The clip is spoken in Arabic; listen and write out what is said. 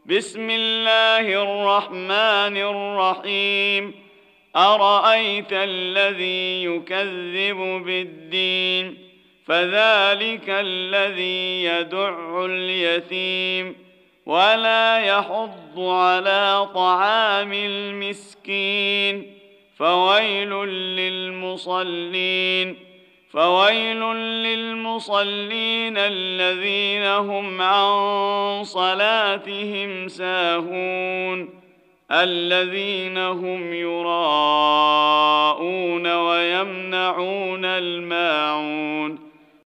بسم الله الرحمن الرحيم أرأيت الذي يكذب بالدين فذلك الذي يدع اليتيم ولا يحض على طعام المسكين فويل للمصلين الذين هم عن صلاتهم ساهون الذين هم يراءون ويمنعون الماعون